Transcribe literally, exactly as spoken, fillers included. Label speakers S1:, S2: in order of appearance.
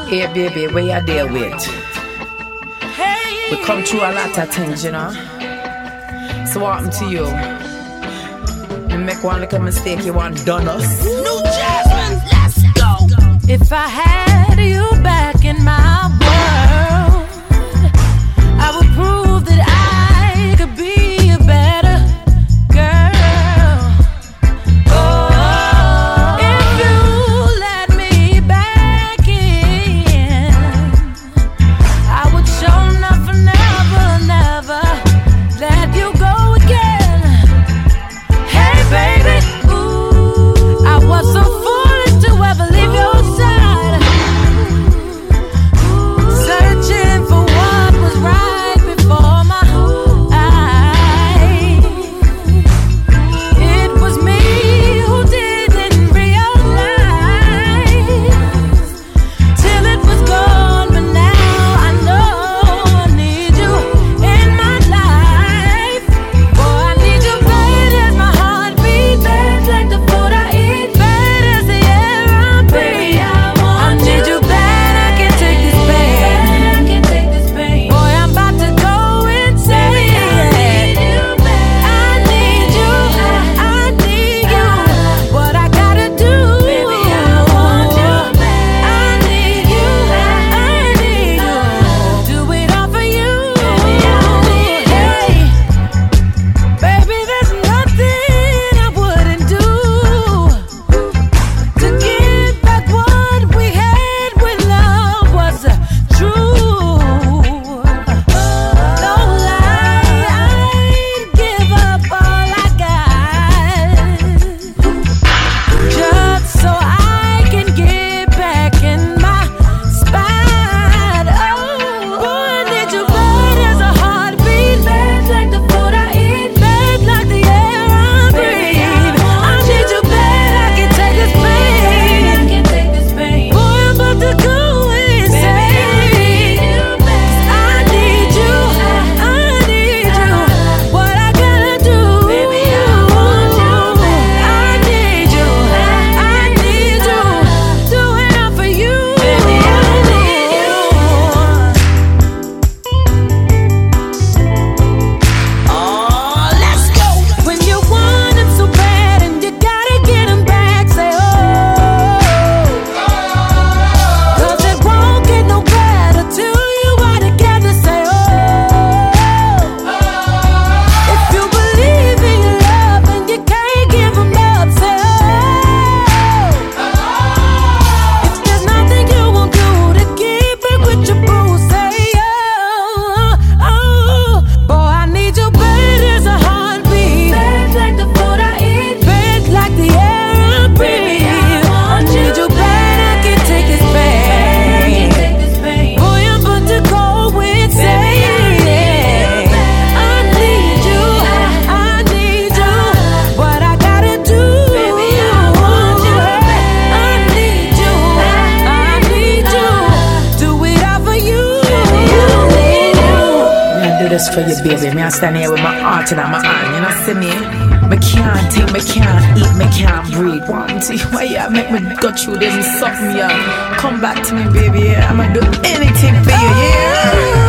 S1: Hey baby, where you there with? Hey. We come through a lot of things, you know. So what happened to you? You make one little mistake, you want done us.
S2: New Jasmine, let's go.
S3: If I had you back in my world, I would prove that I could be a better girl. Oh, if you let me back in, I would show nothing, never, never let you go again. Hey baby, ooh, I was so foolish to ever leave your side, searching for what was right before my eyes. It was me who didn't realize till it was gone, but now I know I need you in my life. Boy, I need you bad as my heartbeat, bad like the food I eat, bad as the air I breathe. I need you bad, I can't take this pain. Boy, I'm about to go insane. I need you, I need you. What I gotta do? I need you, I need you. Do it all for you. Hey, baby, there's nothing I wouldn't do to get back what we had when love was true. No lie, I'd give up all I got just so I can get back in my spot. Oh, boy, I need you bad as a heartbeat, bad like the food I eat, bad like the air I breathe. I need you bad, I can take this pain. Boy, I'm about to go insane. I need you, I need you. What I gotta do? I need you, I need you. Do it all for you.
S2: Oh, let's go.
S3: When you want him so bad and you gotta get him back, say oh, 'cause it won't get no better till you are together, say oh. If you believe in your love and you can't give him up, say oh. If there's nothing you won't do to keep it with your boo, say oh, oh. Boy, I need you bad as a heartbeat, bad like the food I eat, bad like the air I breathe. I need you bad, I can take this pain. Boy, I'm about to go insane. I need you, I need you. What I gotta do? I need you, I need you. Do it all for you.
S1: Me I do this for you, baby. Me I stand here with my heart in my hand. You know, see me? Me can't think, me can't eat, me can't breathe. One, two, why you make me go through this and something, yeah? Come back to me, baby. Yeah. I'ma do anything for you, yeah.